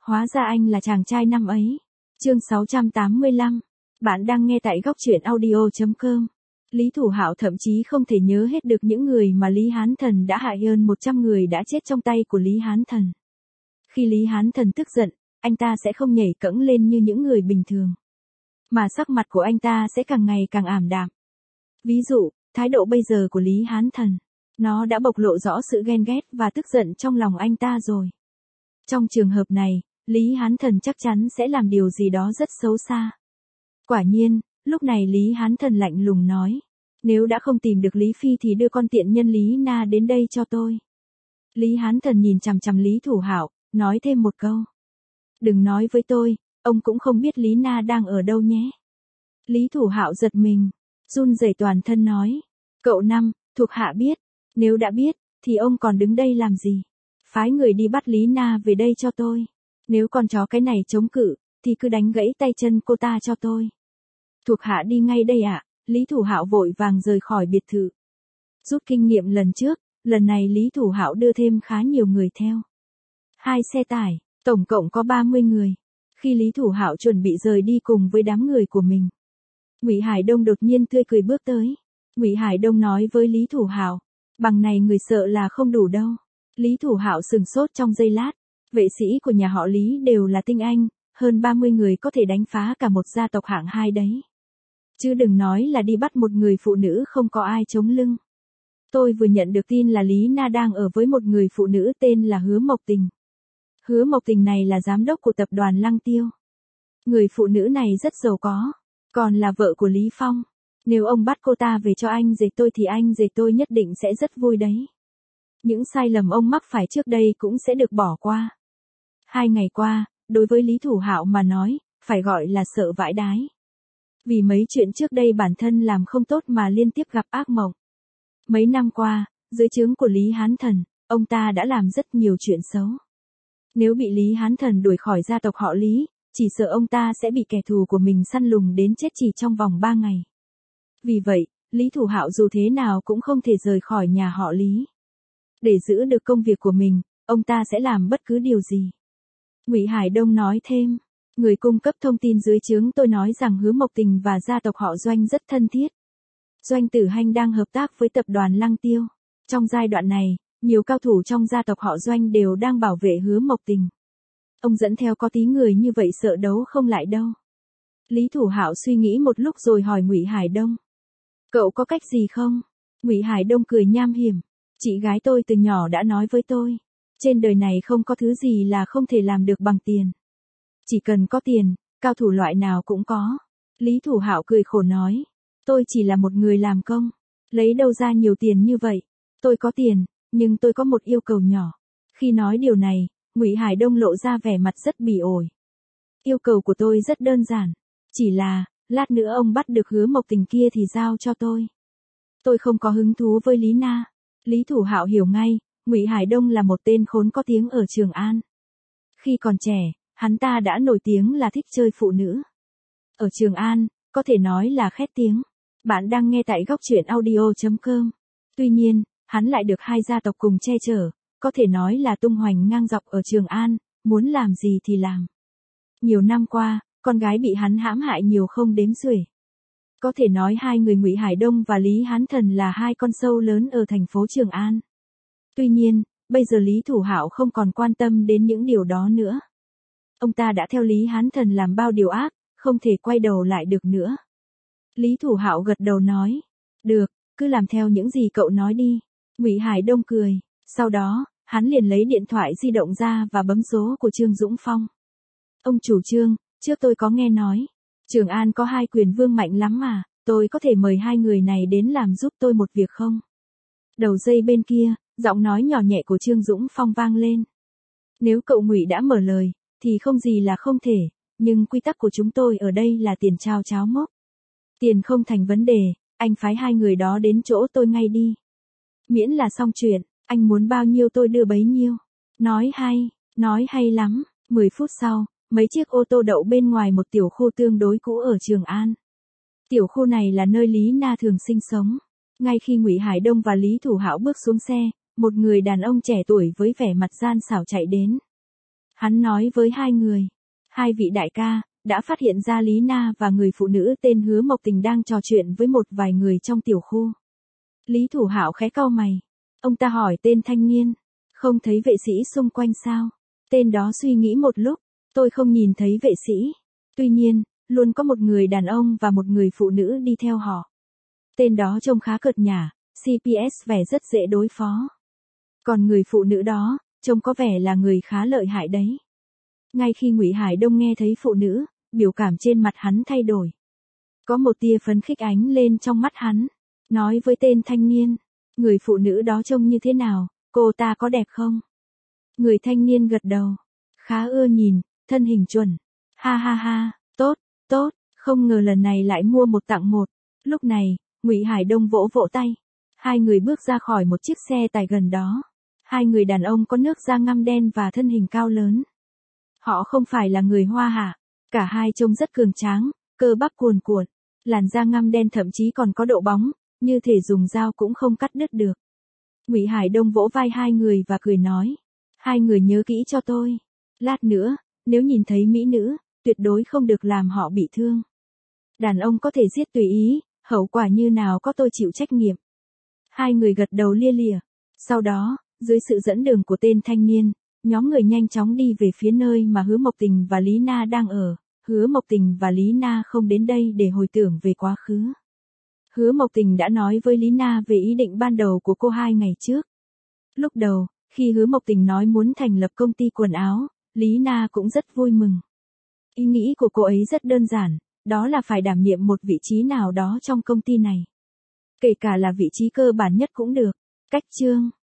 Hóa ra anh là chàng trai năm ấy. Chương 685. Bạn đang nghe tại góc truyện audio.com. Lý Thủ Hạo thậm chí không thể nhớ hết được những người mà Lý Hán Thần đã hại, hơn 100 người đã chết trong tay của Lý Hán Thần. Khi Lý Hán Thần tức giận, anh ta sẽ không nhảy cẫng lên như những người bình thường, mà sắc mặt của anh ta sẽ càng ngày càng ảm đạm. Ví dụ, thái độ bây giờ của Lý Hán Thần, nó đã bộc lộ rõ sự ghen ghét và tức giận trong lòng anh ta rồi. Trong trường hợp này, Lý Hán Thần chắc chắn sẽ làm điều gì đó rất xấu xa. Quả nhiên, lúc này Lý Hán Thần lạnh lùng nói, nếu đã không tìm được Lý Phi thì đưa con tiện nhân Lý Na đến đây cho tôi. Lý Hán Thần nhìn chằm chằm Lý Thủ Hạo, nói thêm một câu. Đừng nói với tôi, ông cũng không biết Lý Na đang ở đâu nhé. Lý Thủ Hạo giật mình, run rẩy toàn thân nói, cậu Năm, thuộc hạ biết, nếu đã biết, thì ông còn đứng đây làm gì? Phái người đi bắt Lý Na về đây cho tôi. Nếu con chó cái này chống cự, thì cứ đánh gãy tay chân cô ta cho tôi. Thuộc hạ đi ngay đây ạ. Lý Thủ Hạo vội vàng rời khỏi biệt thự. Rút kinh nghiệm lần trước, lần này Lý Thủ Hạo đưa thêm khá nhiều người theo. 2 xe tải, tổng cộng có 30 người. Khi Lý Thủ Hạo chuẩn bị rời đi cùng với đám người của mình, Ngụy Hải Đông đột nhiên tươi cười bước tới. Ngụy Hải Đông nói với Lý Thủ Hạo, bằng này người sợ là không đủ đâu. Lý Thủ Hạo sừng sốt trong giây lát. Vệ sĩ của nhà họ Lý đều là tinh anh, hơn 30 người có thể đánh phá cả một gia tộc hạng 2 đấy. Chứ đừng nói là đi bắt một người phụ nữ không có ai chống lưng. Tôi vừa nhận được tin là Lý Na đang ở với một người phụ nữ tên là Hứa Mộc Tình. Hứa Mộc Tình này là giám đốc của tập đoàn Lăng Tiêu. Người phụ nữ này rất giàu có, còn là vợ của Lý Phong. Nếu ông bắt cô ta về cho anh rể tôi thì anh rể tôi nhất định sẽ rất vui đấy. Những sai lầm ông mắc phải trước đây cũng sẽ được bỏ qua. 2 ngày qua, đối với Lý Thủ Hạo mà nói, phải gọi là sợ vãi đái. Vì mấy chuyện trước đây bản thân làm không tốt mà liên tiếp gặp ác mộng. Mấy năm qua, dưới trướng của Lý Hán Thần, ông ta đã làm rất nhiều chuyện xấu. Nếu bị Lý Hán Thần đuổi khỏi gia tộc họ Lý, chỉ sợ ông ta sẽ bị kẻ thù của mình săn lùng đến chết chỉ trong vòng 3 ngày. Vì vậy, Lý Thủ Hạo dù thế nào cũng không thể rời khỏi nhà họ Lý. Để giữ được công việc của mình, ông ta sẽ làm bất cứ điều gì. Ngụy Hải Đông nói thêm, người cung cấp thông tin dưới trướng tôi nói rằng Hứa Mộc Tình và gia tộc họ Doanh rất thân thiết. Doanh Tử Hanh đang hợp tác với tập đoàn Lăng Tiêu. Trong giai đoạn này, nhiều cao thủ trong gia tộc họ Doanh đều đang bảo vệ Hứa Mộc Tình. Ông dẫn theo có tí người như vậy sợ đấu không lại đâu. Lý Thủ Hạo suy nghĩ một lúc rồi hỏi Ngụy Hải Đông, cậu có cách gì không? Ngụy Hải Đông cười nham hiểm, chị gái tôi từ nhỏ đã nói với tôi, trên đời này không có thứ gì là không thể làm được bằng tiền. Chỉ cần có tiền, cao thủ loại nào cũng có. Lý Thủ Hạo cười khổ nói, tôi chỉ là một người làm công, lấy đâu ra nhiều tiền như vậy. Tôi có tiền, nhưng tôi có một yêu cầu nhỏ. Khi nói điều này, Ngụy Hải Đông lộ ra vẻ mặt rất bỉ ổi. Yêu cầu của tôi rất đơn giản, chỉ là, lát nữa ông bắt được Hứa Mộc Tình kia thì giao cho tôi. Tôi không có hứng thú với Lý Na. Lý Thủ Hạo hiểu ngay, Ngụy Hải Đông là một tên khốn có tiếng ở Trường An. Khi còn trẻ, hắn ta đã nổi tiếng là thích chơi phụ nữ. Ở Trường An, có thể nói là khét tiếng. Bạn đang nghe tại góc truyện audio.com. Tuy nhiên, hắn lại được 2 gia tộc cùng che chở, có thể nói là tung hoành ngang dọc ở Trường An, muốn làm gì thì làm. Nhiều năm qua, con gái bị hắn hãm hại nhiều không đếm xuể. Có thể nói 2 người Ngụy Hải Đông và Lý Hán Thần là 2 con sâu lớn ở thành phố Trường An. Tuy nhiên, bây giờ Lý Thủ Hạo không còn quan tâm đến những điều đó nữa. Ông ta đã theo Lý Hán Thần làm bao điều ác, không thể quay đầu lại được nữa. Lý Thủ Hạo gật đầu nói, được, cứ làm theo những gì cậu nói đi. Ngụy Hải Đông cười, sau đó, hắn liền lấy điện thoại di động ra và bấm số của Trương Dũng Phong. Ông chủ Trương, trước tôi có nghe nói, Trường An có 2 quyền vương mạnh lắm mà, tôi có thể mời 2 người này đến làm giúp tôi một việc không? Đầu dây bên kia, giọng nói nhỏ nhẹ của Trương Dũng Phong vang lên. Nếu cậu Ngụy đã mở lời, thì không gì là không thể, nhưng quy tắc của chúng tôi ở đây là tiền trao cháo mốc. Tiền không thành vấn đề, anh phái 2 người đó đến chỗ tôi ngay đi. Miễn là xong chuyện, anh muốn bao nhiêu tôi đưa bấy nhiêu. Nói hay lắm. 10 phút sau, mấy chiếc ô tô đậu bên ngoài một tiểu khu tương đối cũ ở Trường An. Tiểu khu này là nơi Lý Na thường sinh sống. Ngay khi Ngụy Hải Đông và Lý Thủ Hạo bước xuống xe, một người đàn ông trẻ tuổi với vẻ mặt gian xảo chạy đến. Hắn nói với hai người. Hai vị đại ca, đã phát hiện ra Lý Na và người phụ nữ tên Hứa Mộc Tình đang trò chuyện với một vài người trong tiểu khu. Lý Thủ Hạo khẽ cau mày. Ông ta hỏi tên thanh niên. Không thấy vệ sĩ xung quanh sao? Tên đó suy nghĩ một lúc. Tôi không nhìn thấy vệ sĩ. Tuy nhiên, luôn có một người đàn ông và một người phụ nữ đi theo họ. Tên đó trông khá cợt nhả, CPS vẻ rất dễ đối phó. Còn người phụ nữ đó, trông có vẻ là người khá lợi hại đấy. Ngay khi Ngụy Hải Đông nghe thấy phụ nữ, biểu cảm trên mặt hắn thay đổi. Có một tia phấn khích ánh lên trong mắt hắn. Nói với tên thanh niên, người phụ nữ đó trông như thế nào, cô ta có đẹp không? Người thanh niên gật đầu. Khá ưa nhìn, thân hình chuẩn. Ha ha ha, tốt, tốt, không ngờ lần này lại mua một tặng một. Lúc này, Ngụy Hải Đông vỗ vỗ tay. Hai người bước ra khỏi một chiếc xe tải gần đó. Hai người đàn ông có nước da ngăm đen và thân hình cao lớn. Họ không phải là người Hoa hạ. Cả hai trông rất cường tráng, cơ bắp cuồn cuộn. Làn da ngăm đen thậm chí còn có độ bóng, như thể dùng dao cũng không cắt đứt được. Ngụy Hải Đông vỗ vai hai người và cười nói. Hai người nhớ kỹ cho tôi. Lát nữa, nếu nhìn thấy mỹ nữ, tuyệt đối không được làm họ bị thương. Đàn ông có thể giết tùy ý, hậu quả như nào có tôi chịu trách nhiệm. Hai người gật đầu lia lịa. Sau đó, dưới sự dẫn đường của tên thanh niên, nhóm người nhanh chóng đi về phía nơi mà Hứa Mộc Tình và Lý Na đang ở. Hứa Mộc Tình và Lý Na không đến đây để hồi tưởng về quá khứ. Hứa Mộc Tình đã nói với Lý Na về ý định ban đầu của cô 2 ngày trước. Lúc đầu, khi Hứa Mộc Tình nói muốn thành lập công ty quần áo, Lý Na cũng rất vui mừng. Ý nghĩ của cô ấy rất đơn giản, đó là phải đảm nhiệm một vị trí nào đó trong công ty này. Kể cả là vị trí cơ bản nhất cũng được. Cách chương